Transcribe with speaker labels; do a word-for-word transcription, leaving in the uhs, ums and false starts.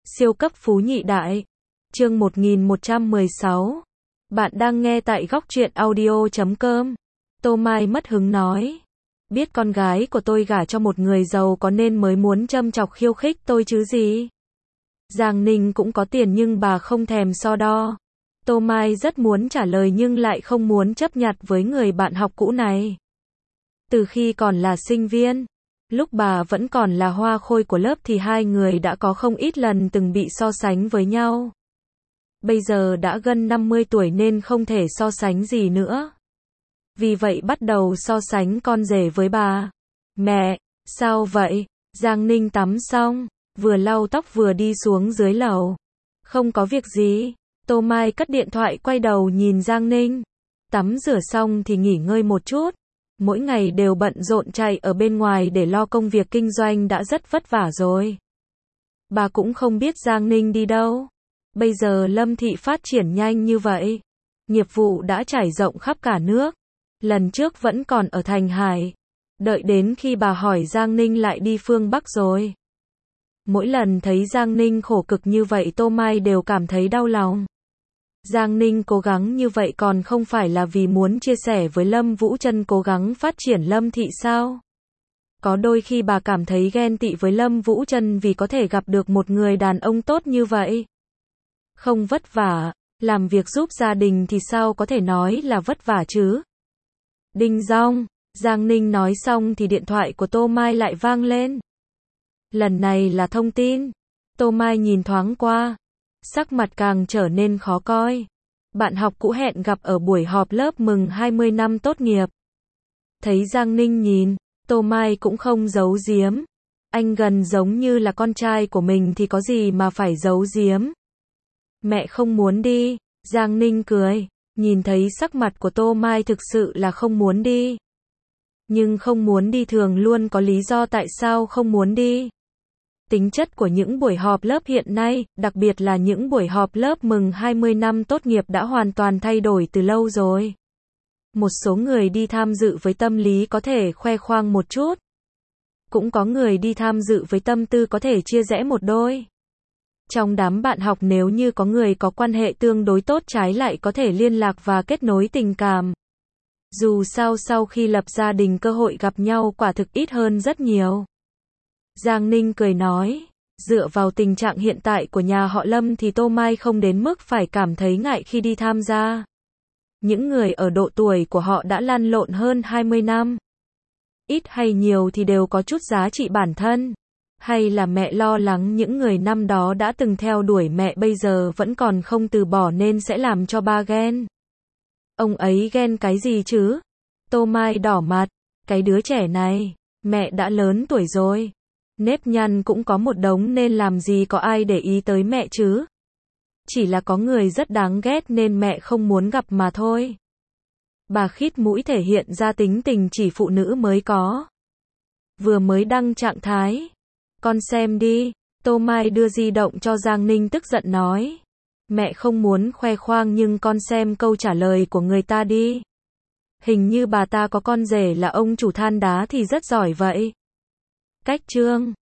Speaker 1: Siêu cấp phú nhị đại. Chương một nghìn một trăm mười sáu. Bạn đang nghe tại góc truyện audio chấm com. Tô Mai mất hứng nói. Biết con gái của tôi gả cho một người giàu có nên mới muốn châm chọc khiêu khích tôi chứ gì. Giang Ninh cũng có tiền nhưng bà không thèm so đo. Tô Mai rất muốn trả lời nhưng lại không muốn chấp nhặt với người bạn học cũ này. Từ khi còn là sinh viên, lúc bà vẫn còn là hoa khôi của lớp thì hai người đã có không ít lần từng bị so sánh với nhau. Bây giờ đã gần năm mươi tuổi nên không thể so sánh gì nữa. Vì vậy bắt đầu so sánh con rể với bà. Mẹ, sao vậy? Giang Ninh tắm xong, vừa lau tóc vừa đi xuống dưới lầu. Không có việc gì. Tô Mai cất điện thoại quay đầu nhìn Giang Ninh. Tắm rửa xong thì nghỉ ngơi một chút. Mỗi ngày đều bận rộn chạy ở bên ngoài để lo công việc kinh doanh đã rất vất vả rồi. Bà cũng không biết Giang Ninh đi đâu. Bây giờ Lâm Thị phát triển nhanh như vậy. Nghiệp vụ đã trải rộng khắp cả nước. Lần trước vẫn còn ở Thành Hải. Đợi đến khi bà hỏi Giang Ninh lại đi phương Bắc rồi. Mỗi lần thấy Giang Ninh khổ cực như vậy Tô Mai đều cảm thấy đau lòng. Giang Ninh cố gắng như vậy còn không phải là vì muốn chia sẻ với Lâm Vũ Trân cố gắng phát triển Lâm Thị sao? Có đôi khi bà cảm thấy ghen tị với Lâm Vũ Trân vì có thể gặp được một người đàn ông tốt như vậy. Không vất vả, làm việc giúp gia đình thì sao có thể nói là vất vả chứ? Đinh dong, Giang Ninh nói xong thì điện thoại của Tô Mai lại vang lên. Lần này là thông tin. Tô Mai nhìn thoáng qua. Sắc mặt càng trở nên khó coi. Bạn học cũ hẹn gặp ở buổi họp lớp mừng hai mươi năm tốt nghiệp. Thấy Giang Ninh nhìn, Tô Mai cũng không giấu giếm. Anh gần giống như là con trai của mình thì có gì mà phải giấu giếm. Mẹ không muốn đi. Giang Ninh cười. Nhìn thấy sắc mặt của Tô Mai thực sự là không muốn đi. Nhưng không muốn đi thường luôn có lý do tại sao không muốn đi. Tính chất của những buổi họp lớp hiện nay, đặc biệt là những buổi họp lớp mừng hai mươi năm tốt nghiệp đã hoàn toàn thay đổi từ lâu rồi. Một số người đi tham dự với tâm lý có thể khoe khoang một chút. Cũng có người đi tham dự với tâm tư có thể chia rẽ một đôi. Trong đám bạn học nếu như có người có quan hệ tương đối tốt trái lại có thể liên lạc và kết nối tình cảm. Dù sao sau khi lập gia đình cơ hội gặp nhau quả thực ít hơn rất nhiều. Giang Ninh cười nói, dựa vào tình trạng hiện tại của nhà họ Lâm thì Tô Mai không đến mức phải cảm thấy ngại khi đi tham gia. Những người ở độ tuổi của họ đã lăn lộn hơn hai mươi năm. Ít hay nhiều thì đều có chút giá trị bản thân. Hay là mẹ lo lắng những người năm đó đã từng theo đuổi mẹ bây giờ vẫn còn không từ bỏ nên sẽ làm cho ba ghen. Ông ấy ghen cái gì chứ? Tô Mai đỏ mặt, cái đứa trẻ này, mẹ đã lớn tuổi rồi. Nếp nhăn cũng có một đống nên làm gì có ai để ý tới mẹ chứ. Chỉ là có người rất đáng ghét nên mẹ không muốn gặp mà thôi. Bà khít mũi thể hiện ra tính tình chỉ phụ nữ mới có. Vừa mới đăng trạng thái. Con xem đi. Tô Mai đưa di động cho Giang Ninh tức giận nói. Mẹ không muốn khoe khoang nhưng con xem câu trả lời của người ta đi. Hình như bà ta có con rể là ông chủ than đá thì rất giỏi vậy. Cách chương.